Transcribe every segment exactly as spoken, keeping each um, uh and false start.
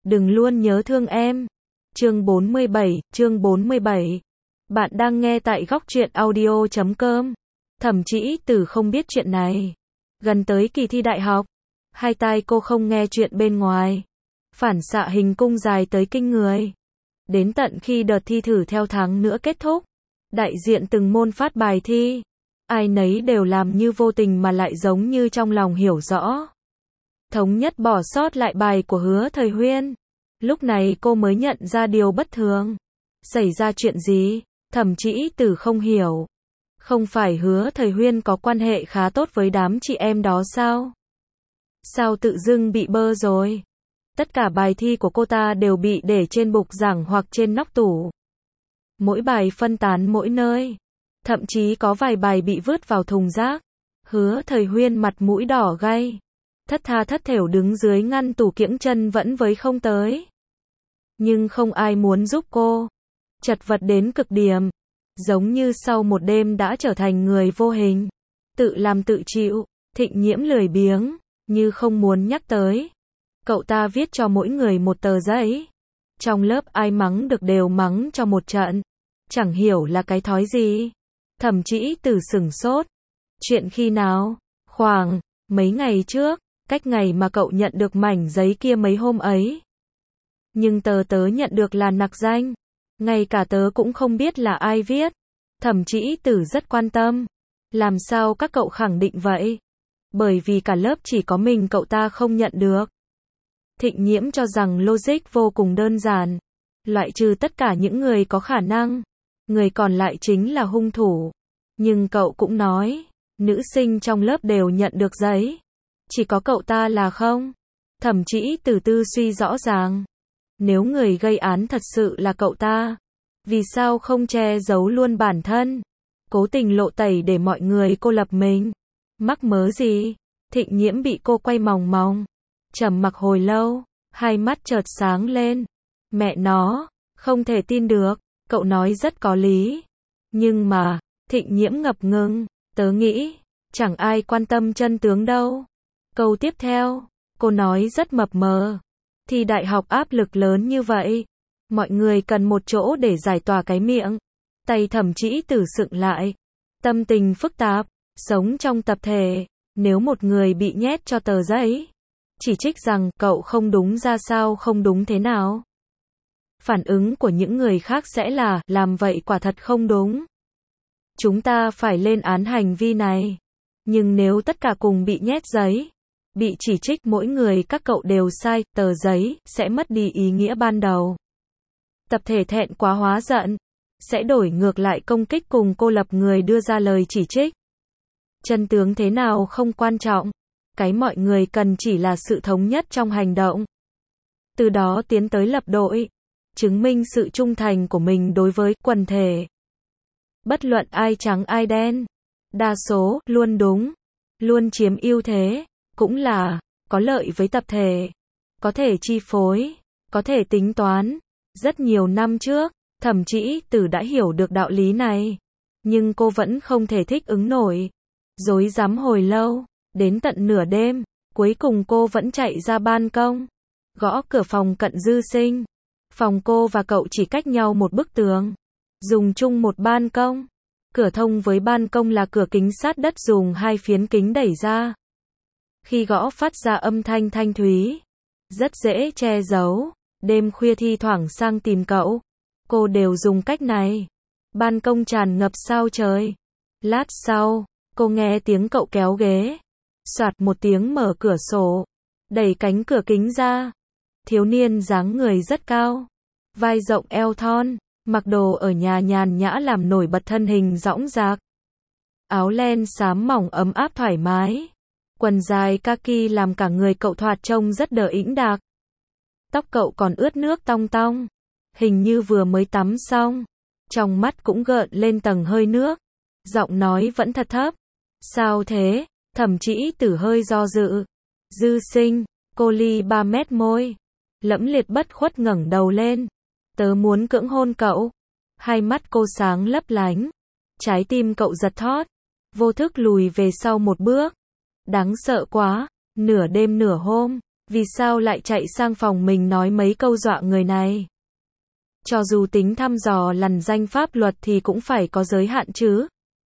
đừng luôn nhớ thương em. Chương bốn mươi bảy, chương bốn mươi bảy. Bạn đang nghe tại góc truyện audio chấm com. Thẩm Trĩ Tử không biết chuyện này. Gần tới kỳ thi đại học, hai tai cô không nghe chuyện bên ngoài. Phản xạ hình cung dài tới kinh người. Đến tận khi đợt thi thử theo tháng nữa kết thúc, đại diện từng môn phát bài thi, ai nấy đều làm như vô tình mà lại giống như trong lòng hiểu rõ. Thống nhất bỏ sót lại bài của Hứa Thời Huyên. Lúc này cô mới nhận ra điều bất thường. Xảy ra chuyện gì? Thẩm Trĩ Tử không hiểu. Không phải Hứa Thời Huyên có quan hệ khá tốt với đám chị em đó sao? Sao tự dưng bị bơ rồi? Tất cả bài thi của cô ta đều bị để trên bục giảng hoặc trên nóc tủ. Mỗi bài phân tán mỗi nơi. Thậm chí có vài bài bị vứt vào thùng rác. Hứa Thời Huyên mặt mũi đỏ gay, thất tha thất thểu đứng dưới ngăn tủ kiễng chân vẫn với không tới. Nhưng không ai muốn giúp cô. Chật vật đến cực điểm. Giống như sau một đêm đã trở thành người vô hình. Tự làm tự chịu. Thịnh Nhiễm lười biếng, như không muốn nhắc tới. Cậu ta viết cho mỗi người một tờ giấy. Trong lớp ai mắng được đều mắng cho một trận. Chẳng hiểu là cái thói gì. Thẩm Trĩ Tử sửng sốt. Chuyện khi nào? Khoảng mấy ngày trước, cách ngày mà cậu nhận được mảnh giấy kia mấy hôm ấy. Nhưng tờ tớ nhận được là nặc danh. Ngay cả tớ cũng không biết là ai viết. Thẩm Trĩ Tử rất quan tâm. Làm sao các cậu khẳng định vậy? Bởi vì cả lớp chỉ có mình cậu ta không nhận được. Thịnh Nhiễm cho rằng logic vô cùng đơn giản. Loại trừ tất cả những người có khả năng, người còn lại chính là hung thủ. Nhưng cậu cũng nói, nữ sinh trong lớp đều nhận được giấy. Chỉ có cậu ta là không. Thẩm Trĩ Tử tư suy rõ ràng. Nếu người gây án thật sự là cậu ta, vì sao không che giấu luôn bản thân? Cố tình lộ tẩy để mọi người cô lập mình. Mắc mớ gì? Thịnh Nhiễm bị cô quay mòng mòng. Trầm mặc hồi lâu, hai mắt chợt sáng lên. Mẹ nó, không thể tin được, cậu nói rất có lý. Nhưng mà, Thịnh Nhiễm ngập ngừng, tớ nghĩ, chẳng ai quan tâm chân tướng đâu. Câu tiếp theo, cô nói rất mập mờ. Thì đại học áp lực lớn như vậy, mọi người cần một chỗ để giải tỏa cái miệng. Tay Thẩm Trĩ Tử sựng lại. Tâm tình phức tạp, sống trong tập thể, nếu một người bị nhét cho tờ giấy, chỉ trích rằng cậu không đúng ra sao không đúng thế nào. Phản ứng của những người khác sẽ là, làm vậy quả thật không đúng. Chúng ta phải lên án hành vi này. Nhưng nếu tất cả cùng bị nhét giấy, bị chỉ trích mỗi người các cậu đều sai, tờ giấy sẽ mất đi ý nghĩa ban đầu. Tập thể thẹn quá hóa giận, sẽ đổi ngược lại công kích cùng cô lập người đưa ra lời chỉ trích. Chân tướng thế nào không quan trọng, cái mọi người cần chỉ là sự thống nhất trong hành động. Từ đó tiến tới lập đội, chứng minh sự trung thành của mình đối với quần thể. Bất luận ai trắng ai đen, đa số luôn đúng, luôn chiếm ưu thế, cũng là có lợi với tập thể, có thể chi phối, có thể tính toán. Rất nhiều năm trước, Thẩm Trĩ Tử đã hiểu được đạo lý này, nhưng cô vẫn không thể thích ứng nổi. Rối rắm hồi lâu, đến tận nửa đêm, cuối cùng cô vẫn chạy ra ban công, gõ cửa phòng Cận Dư Sinh. Phòng cô và cậu chỉ cách nhau một bức tường, dùng chung một ban công. Cửa thông với ban công là cửa kính sát đất dùng hai phiến kính đẩy ra. Khi gõ phát ra âm thanh thanh thúy, rất dễ che giấu. Đêm khuya thi thoảng sang tìm cậu, cô đều dùng cách này. Ban công tràn ngập sao trời. Lát sau, cô nghe tiếng cậu kéo ghế. Soạt một tiếng mở cửa sổ, đẩy cánh cửa kính ra. Thiếu niên dáng người rất cao, vai rộng eo thon, mặc đồ ở nhà nhàn nhã làm nổi bật thân hình dõng dạc. Áo len xám mỏng ấm áp thoải mái, quần dài kaki làm cả người cậu thoạt trông rất đờ ĩnh đạc. Tóc cậu còn ướt nước tong tong, hình như vừa mới tắm xong. Trong mắt cũng gợn lên tầng hơi nước. Giọng nói vẫn thật thấp. Sao thế? Thẩm Trĩ Tử hơi do dự. Dư Sinh, cô ly ba mét môi. Lẫm liệt bất khuất ngẩng đầu lên. Tớ muốn cưỡng hôn cậu. Hai mắt cô sáng lấp lánh. Trái tim cậu giật thót. Vô thức lùi về sau một bước. Đáng sợ quá. Nửa đêm nửa hôm, Vì sao lại chạy sang phòng mình nói mấy câu dọa người này? Cho dù tính thăm dò lằn danh pháp luật thì cũng phải có giới hạn chứ.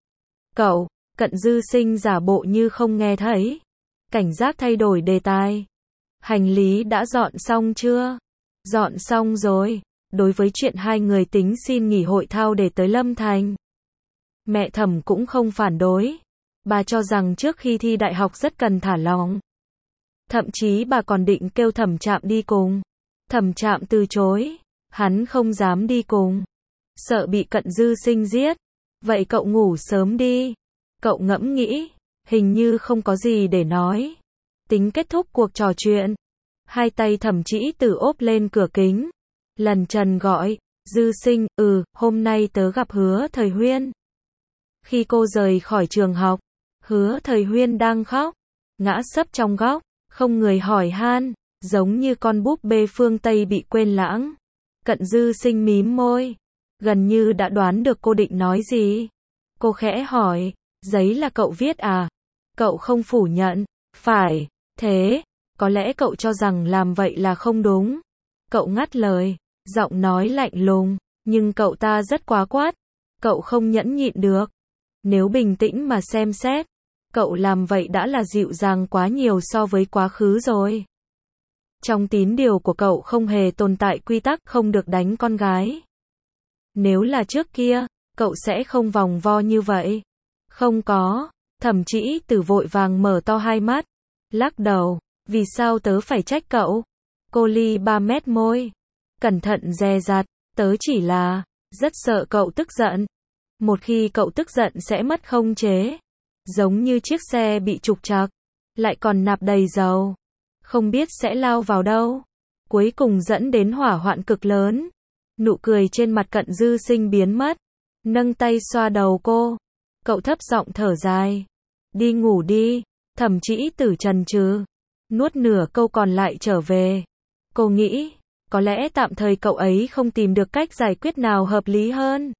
Cậu, Cận Dư Sinh giả bộ như không nghe thấy. Cảnh giác thay đổi đề tài. Hành lý đã dọn xong chưa? Dọn xong rồi. Đối với chuyện hai người tính xin nghỉ hội thao để tới Lâm Thành, mẹ Thẩm cũng không phản đối. Bà cho rằng trước khi thi đại học rất cần thả lỏng. Thậm chí bà còn định kêu Thẩm Trạm đi cùng. Thẩm Trạm từ chối. Hắn không dám đi cùng. Sợ bị Cận Dư Sinh giết. Vậy cậu ngủ sớm đi. Cậu ngẫm nghĩ. Hình như không có gì để nói. Tính kết thúc cuộc trò chuyện. Hai tay Thẩm Trĩ Tử ốp lên cửa kính. Lần trần gọi. Dư Sinh, ừ, hôm nay tớ gặp Hứa Thời Huyên. Khi cô rời khỏi trường học, Hứa Thời Huyên đang khóc. Ngã sấp trong góc. Không người hỏi han. Giống như con búp bê phương Tây bị quên lãng. Cận Dư Sinh mím môi. Gần như đã đoán được cô định nói gì. Cô khẽ hỏi. Giấy là cậu viết à? Cậu không phủ nhận. Phải. Thế, có lẽ cậu cho rằng làm vậy là không đúng. Cậu ngắt lời. Giọng nói lạnh lùng. Nhưng cậu ta rất quá quát. Cậu không nhẫn nhịn được. Nếu bình tĩnh mà xem xét, cậu làm vậy đã là dịu dàng quá nhiều so với quá khứ rồi. Trong tín điều của cậu không hề tồn tại quy tắc không được đánh con gái. Nếu là trước kia, cậu sẽ không vòng vo như vậy. Không có. Thẩm Trĩ Tử vội vàng mở to hai mắt. Lắc đầu. Vì sao tớ phải trách cậu? Cô ly ba mét môi. Cẩn thận dè dặt. Tớ chỉ là rất sợ cậu tức giận. Một khi cậu tức giận sẽ mất khống chế. Giống như chiếc xe bị trục trặc. Lại còn nạp đầy dầu. Không biết sẽ lao vào đâu. Cuối cùng dẫn đến hỏa hoạn cực lớn. Nụ cười trên mặt Cận Dư Sinh biến mất. Nâng tay xoa đầu cô. Cậu thấp giọng thở dài. Đi ngủ đi. Thẩm Trĩ Tử chần chừ. Nuốt nửa câu còn lại trở về. Cô nghĩ, có lẽ tạm thời cậu ấy không tìm được cách giải quyết nào hợp lý hơn.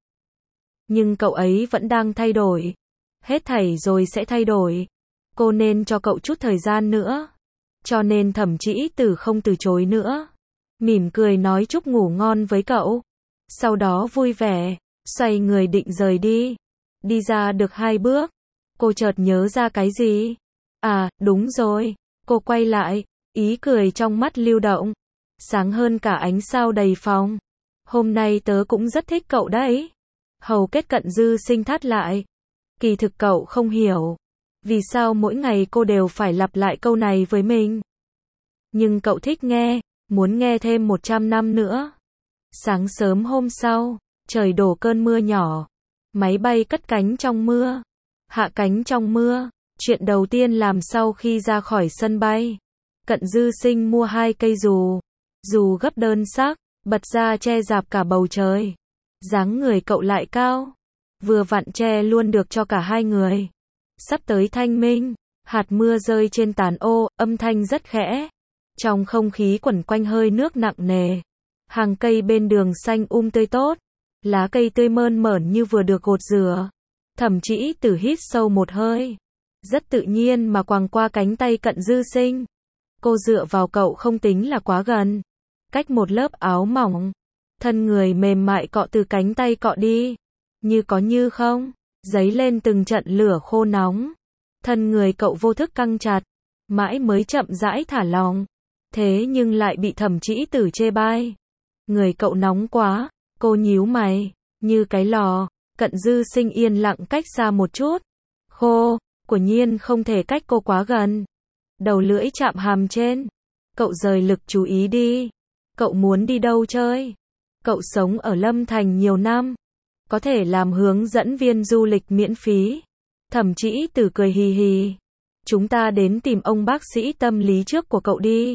Nhưng cậu ấy vẫn đang thay đổi. Hết thảy rồi sẽ thay đổi. Cô nên cho cậu chút thời gian nữa. Cho nên Thẩm Trĩ Tử không từ chối nữa. Mỉm cười nói chúc ngủ ngon với cậu. Sau đó vui vẻ, xoay người định rời đi. Đi ra được hai bước. Cô chợt nhớ ra cái gì. À, đúng rồi. Cô quay lại, ý cười trong mắt lưu động. Sáng hơn cả ánh sao đầy phòng. Hôm nay tớ cũng rất thích cậu đấy. Hầu kết Cận Dư Sinh thắt lại. Kỳ thực cậu không hiểu. Vì sao mỗi ngày cô đều phải lặp lại câu này với mình. Nhưng cậu thích nghe, muốn nghe thêm một trăm năm nữa. Sáng sớm hôm sau, trời đổ cơn mưa nhỏ. Máy bay cất cánh trong mưa. Hạ cánh trong mưa. Chuyện đầu tiên làm sau khi ra khỏi sân bay. Cận Dư Sinh mua hai cây dù. Dù gấp đơn sắc, bật ra che rạp cả bầu trời. Dáng người cậu lại cao. Vừa vặn che luôn được cho cả hai người. Sắp tới thanh minh, hạt mưa rơi trên tàn ô, âm thanh rất khẽ. Trong không khí quẩn quanh hơi nước nặng nề. Hàng cây bên đường xanh um tươi tốt. Lá cây tươi mơn mởn như vừa được gột rửa. Thẩm Trĩ Tử hít sâu một hơi. Rất tự nhiên mà quàng qua cánh tay Cận Dư Sinh. Cô dựa vào cậu không tính là quá gần. Cách một lớp áo mỏng. Thân người mềm mại cọ từ cánh tay cọ đi. Như có như không. Dấy lên từng trận lửa khô nóng. Thân người cậu vô thức căng chặt. Mãi mới chậm rãi thả lòng. Thế nhưng lại bị Thẩm Trĩ Tử chê bai. Người cậu nóng quá. Cô nhíu mày. Như cái lò. Cận Dư Sinh yên lặng cách xa một chút. Khô. Quả nhiên không thể cách cô quá gần. Đầu lưỡi chạm hàm trên. Cậu rời lực chú ý đi. Cậu muốn đi đâu chơi? Cậu sống ở Lâm Thành nhiều năm. Có thể làm hướng dẫn viên du lịch miễn phí. Thẩm Trĩ Tử cười hì hì. Chúng ta đến tìm ông bác sĩ tâm lý trước của cậu đi.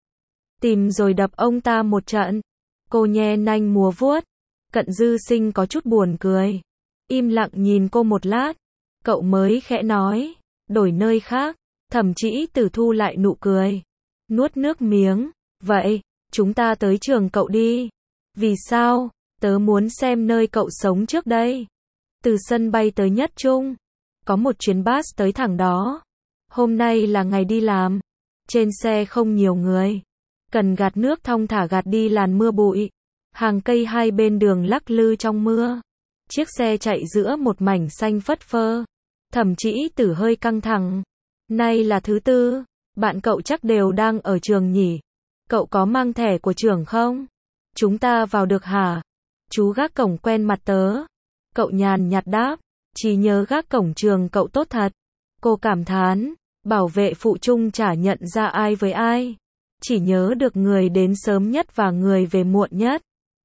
Tìm rồi đập ông ta một trận. Cô nhe nanh múa vuốt. Cận Dư Sinh có chút buồn cười. Im lặng nhìn cô một lát. Cậu mới khẽ nói. Đổi nơi khác. Thẩm Trĩ Tử thu lại nụ cười. Nuốt nước miếng. Vậy, chúng ta tới trường cậu đi. Vì sao? Tớ muốn xem nơi cậu sống trước đây. Từ sân bay tới Nhất Trung. Có một chuyến bus tới thẳng đó. Hôm nay là ngày đi làm. Trên xe không nhiều người. Cần gạt nước thong thả gạt đi làn mưa bụi. Hàng cây hai bên đường lắc lư trong mưa. Chiếc xe chạy giữa một mảnh xanh phất phơ. Thẩm Chỉ Tử hơi căng thẳng. Nay là thứ tư, bạn cậu chắc đều đang ở trường nhỉ? Cậu có mang thẻ của trường không? Chúng ta vào được hả? Chú gác cổng quen mặt tớ. Cậu nhàn nhạt đáp, chỉ nhớ gác cổng trường cậu tốt thật. Cô cảm thán, bảo vệ phụ trung chả nhận ra ai với ai. Chỉ nhớ được người đến sớm nhất và người về muộn nhất.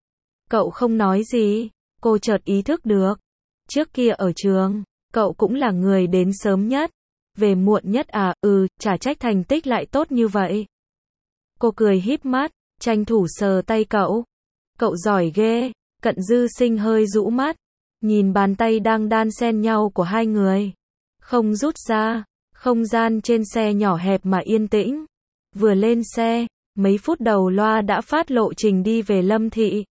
Cậu không nói gì, cô chợt ý thức được. Trước kia ở trường, cậu cũng là người đến sớm nhất. Về muộn nhất à, ừ, chả trách thành tích lại tốt như vậy. Cô cười híp mắt, tranh thủ sờ tay cậu. Cậu giỏi ghê. Cận Dư Sinh hơi rũ mắt, nhìn bàn tay đang đan xen nhau của hai người. Không rút ra, không gian trên xe nhỏ hẹp mà yên tĩnh. Vừa lên xe, mấy phút đầu loa đã phát lộ trình đi về Lâm Thị.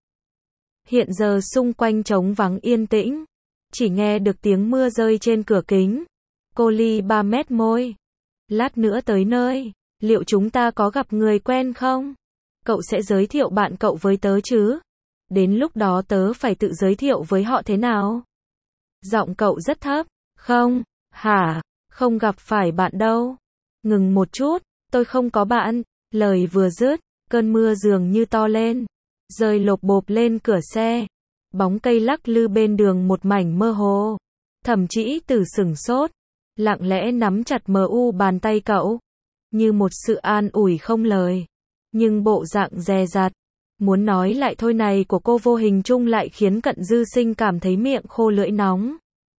Hiện giờ xung quanh trống vắng yên tĩnh, chỉ nghe được tiếng mưa rơi trên cửa kính. Cô ly ba mét môi. Lát nữa tới nơi, liệu chúng ta có gặp người quen không? Cậu sẽ giới thiệu bạn cậu với tớ chứ? Đến lúc đó tớ phải tự giới thiệu với họ thế nào? Giọng cậu rất thấp. Không, hả, không gặp phải bạn đâu. Ngừng một chút, tôi không có bạn. Lời vừa dứt, cơn mưa dường như to lên, rơi lộp bộp lên cửa xe. Bóng cây lắc lư bên đường một mảnh mơ hồ. Thẩm Chỉ Tử sửng sốt, lặng lẽ nắm chặt mờ u bàn tay cậu, như một sự an ủi không lời. Nhưng bộ dạng dè dặt, muốn nói lại thôi này của cô vô hình chung lại khiến Cận Dư Sinh cảm thấy miệng khô lưỡi nóng.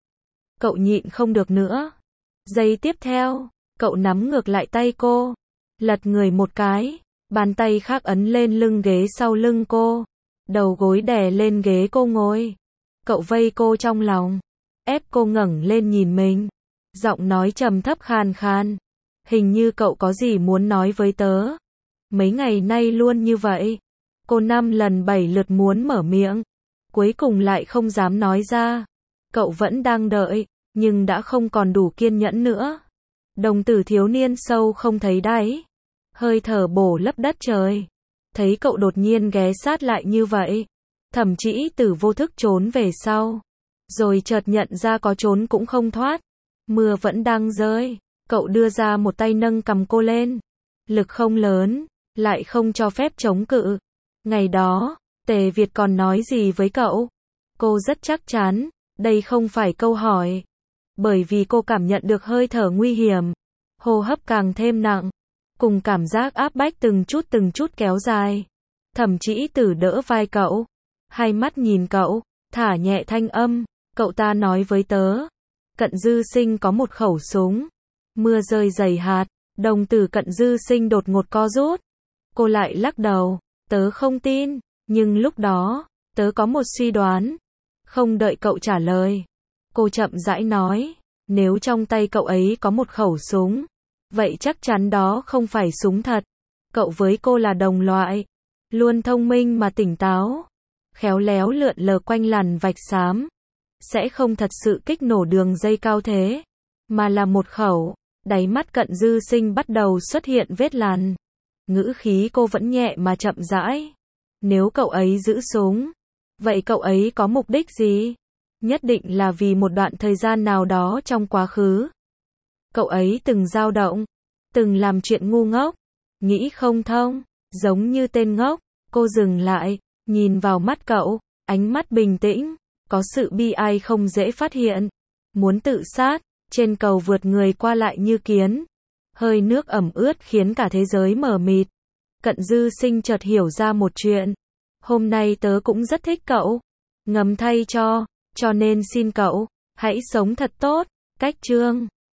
Cậu nhịn không được nữa. Giây tiếp theo, cậu nắm ngược lại tay cô, lật người một cái, bàn tay khác ấn lên lưng ghế sau lưng cô, đầu gối đè lên ghế cô ngồi. Cậu vây cô trong lòng, ép cô ngẩng lên nhìn mình, giọng nói trầm thấp khàn khàn. Hình như cậu có gì muốn nói với tớ. Mấy ngày nay luôn như vậy. Cô năm lần bảy lượt muốn mở miệng, cuối cùng lại không dám nói ra. Cậu vẫn đang đợi, nhưng đã không còn đủ kiên nhẫn nữa. Đồng tử thiếu niên sâu không thấy đáy, hơi thở bổ lấp đất trời. Thấy cậu đột nhiên ghé sát lại như vậy, Thẩm Chỉ Tử vô thức trốn về sau, rồi chợt nhận ra có trốn cũng không thoát. Mưa vẫn đang rơi, cậu đưa ra một tay nâng cầm cô lên. Lực không lớn, lại không cho phép chống cự. Ngày đó, Tề Việt còn nói gì với cậu? Cô rất chắc chắn, đây không phải câu hỏi. Bởi vì cô cảm nhận được hơi thở nguy hiểm, hô hấp càng thêm nặng, cùng cảm giác áp bách từng chút từng chút kéo dài. Thẩm Chỉ Tử đỡ vai cậu, hai mắt nhìn cậu, thả nhẹ thanh âm, cậu ta nói với tớ, Cận Dư Sinh có một khẩu súng. Mưa rơi dày hạt, đồng tử Cận Dư Sinh đột ngột co rút. Cô lại lắc đầu, tớ không tin, nhưng lúc đó, tớ có một suy đoán. Không đợi cậu trả lời, cô chậm rãi nói, nếu trong tay cậu ấy có một khẩu súng, vậy chắc chắn đó không phải súng thật. Cậu với cô là đồng loại, luôn thông minh mà tỉnh táo, khéo léo lượn lờ quanh làn vạch xám, sẽ không thật sự kích nổ đường dây cao thế, mà là một khẩu. Đáy mắt Cận Dư Sinh bắt đầu xuất hiện vết lằn. Ngữ khí cô vẫn nhẹ mà chậm rãi. Nếu cậu ấy giữ súng, vậy cậu ấy có mục đích gì? Nhất định là vì một đoạn thời gian nào đó trong quá khứ. Cậu ấy từng dao động, từng làm chuyện ngu ngốc, nghĩ không thông, giống như tên ngốc. Cô dừng lại, nhìn vào mắt cậu, ánh mắt bình tĩnh, có sự bi ai không dễ phát hiện. Muốn tự sát, trên cầu vượt người qua lại như kiến. Hơi nước ẩm ướt khiến cả thế giới mờ mịt. Cận Dư Sinh chợt hiểu ra một chuyện. Hôm nay tớ cũng rất thích cậu. Ngầm thay cho, cho nên xin cậu, hãy sống thật tốt. Cách chương